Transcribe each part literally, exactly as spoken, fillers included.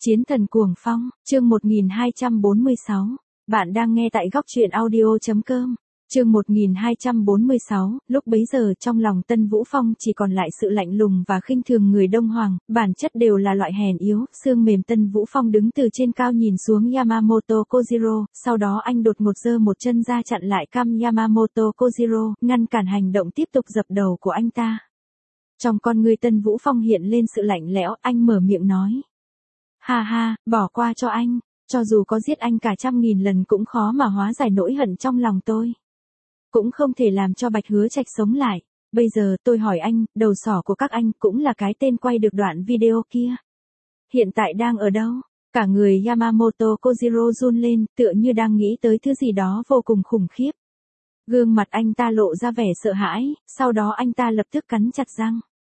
Chiến thần cuồng phong, chương một nghìn hai trăm bốn mươi sáu. Bạn đang nghe tại góc truyện audio.com. Chương một nghìn hai trăm bốn mươi sáu, lúc bấy giờ trong lòng Tân Vũ Phong chỉ còn lại sự lạnh lùng và khinh thường người Đông Hoàng, bản chất đều là loại hèn yếu, xương mềm. Tân Vũ Phong đứng từ trên cao nhìn xuống Yamamoto Kojiro, sau đó anh đột ngột giơ một chân ra chặn lại cằm Yamamoto Kojiro, ngăn cản hành động tiếp tục dập đầu của anh ta. Trong con người Tân Vũ Phong hiện lên sự lạnh lẽo, anh mở miệng nói. Ha ha, bỏ qua cho anh, cho dù có giết anh cả trăm nghìn lần cũng khó mà hóa giải nỗi hận trong lòng tôi. Cũng không thể làm cho Bạch Hứa Trạch sống lại. Bây giờ tôi hỏi anh, đầu sỏ của các anh cũng là cái tên quay được đoạn video kia. Hiện tại đang ở đâu? Cả người Yamamoto Kojiro run lên, tựa như đang nghĩ tới thứ gì đó vô cùng khủng khiếp. Gương mặt anh ta lộ ra vẻ sợ hãi, sau đó anh ta lập tức cắn chặt răng.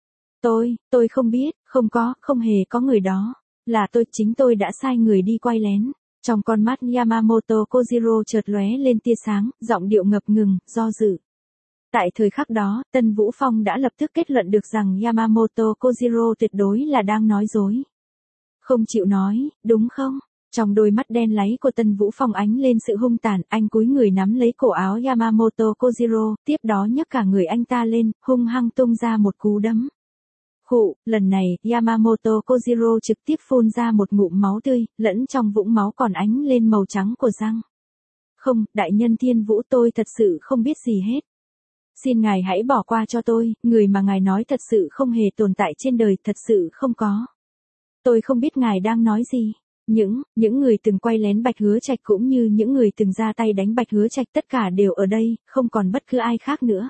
Tôi, tôi không biết, không có, không hề có người đó. Là tôi, chính tôi đã sai người đi quay lén. Trong con mắt Yamamoto Kojiro chợt lóe lên tia sáng, giọng điệu ngập ngừng, do dự. Tại thời khắc đó, Tân Vũ Phong đã lập tức kết luận được rằng Yamamoto Kojiro tuyệt đối là đang nói dối. Không chịu nói, đúng không? Trong đôi mắt đen láy của Tân Vũ Phong ánh lên sự hung tàn, anh cúi người nắm lấy cổ áo Yamamoto Kojiro, tiếp đó nhấc cả người anh ta lên, hung hăng tung ra một cú đấm. Khụ, lần này, Yamamoto Kojiro trực tiếp phun ra một ngụm máu tươi, lẫn trong vũng máu còn ánh lên màu trắng của răng. Không, đại nhân Thiên Vũ, tôi thật sự không biết gì hết. Xin ngài hãy bỏ qua cho tôi, người mà ngài nói thật sự không hề tồn tại trên đời, thật sự không có. Tôi không biết ngài đang nói gì. Những, những người từng quay lén Bạch Hứa Trạch cũng như những người từng ra tay đánh Bạch Hứa Trạch tất cả đều ở đây, không còn bất cứ ai khác nữa.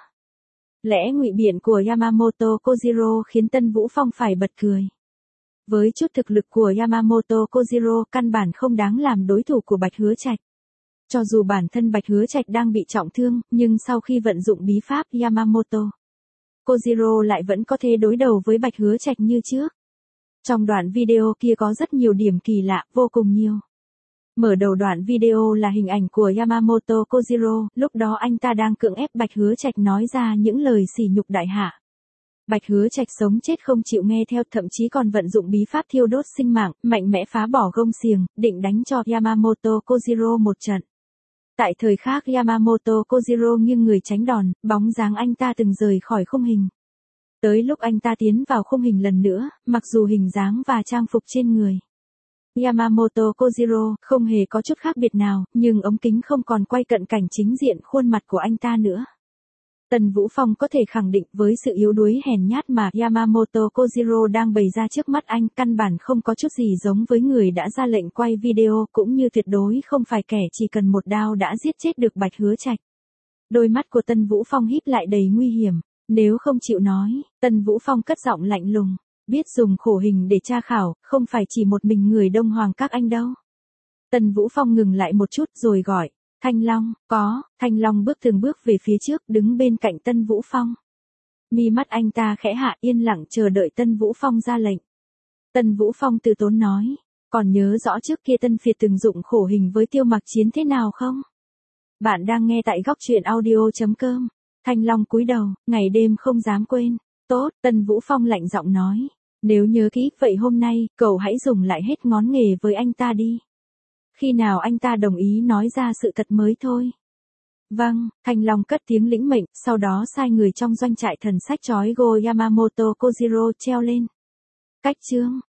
Lẽ ngụy biện của Yamamoto Kojiro khiến Tân Vũ Phong phải bật cười. Với chút thực lực của Yamamoto Kojiro căn bản không đáng làm đối thủ của Bạch Hứa Trạch. Cho dù bản thân Bạch Hứa Trạch đang bị trọng thương, nhưng sau khi vận dụng bí pháp Yamamoto Kojiro lại vẫn có thể đối đầu với Bạch Hứa Trạch như trước. Trong đoạn video kia có rất nhiều điểm kỳ lạ, vô cùng nhiều. Mở đầu đoạn video là hình ảnh của Yamamoto Kojiro, lúc đó anh ta đang cưỡng ép Bạch Hứa Trạch nói ra những lời sỉ nhục đại hạ. Bạch Hứa Trạch sống chết không chịu nghe theo, thậm chí còn vận dụng bí pháp thiêu đốt sinh mạng, mạnh mẽ phá bỏ gông xiềng, định đánh cho Yamamoto Kojiro một trận. Tại thời khắc Yamamoto Kojiro nghiêng người tránh đòn, bóng dáng anh ta từng rời khỏi khung hình. Tới lúc anh ta tiến vào khung hình lần nữa, mặc dù hình dáng và trang phục trên người Yamamoto Kojiro không hề có chút khác biệt nào, nhưng ống kính không còn quay cận cảnh chính diện khuôn mặt của anh ta nữa. Tân Vũ Phong có thể khẳng định với sự yếu đuối hèn nhát mà Yamamoto Kojiro đang bày ra trước mắt anh, căn bản không có chút gì giống với người đã ra lệnh quay video, cũng như tuyệt đối không phải kẻ chỉ cần một đao đã giết chết được Bạch Hứa Trạch. Đôi mắt của Tân Vũ Phong híp lại đầy nguy hiểm. Nếu không chịu nói, Tân Vũ Phong cất giọng lạnh lùng. Biết dùng khổ hình để tra khảo, không phải chỉ một mình người Đông Hoàng các anh đâu. Tân Vũ Phong ngừng lại một chút rồi gọi. Thanh Long, có. Thanh Long bước từng bước về phía trước, đứng bên cạnh Tân Vũ Phong. Mi mắt anh ta khẽ hạ, yên lặng chờ đợi Tân Vũ Phong ra lệnh. Tân Vũ Phong từ tốn nói. Còn nhớ rõ trước kia Tân Phiệt từng dụng khổ hình với Tiêu Mặc Chiến thế nào không? Bạn đang nghe tại góc truyện audio.com. Thanh Long cúi đầu, ngày đêm không dám quên. Tốt, Tân Vũ Phong lạnh giọng nói. Nếu nhớ kỹ, vậy hôm nay, cậu hãy dùng lại hết ngón nghề với anh ta đi. Khi nào anh ta đồng ý nói ra sự thật mới thôi. Vâng, Thanh Long cất tiếng lĩnh mệnh, sau đó sai người trong doanh trại thần sách trói gô Yamamoto Kojiro treo lên cách chương.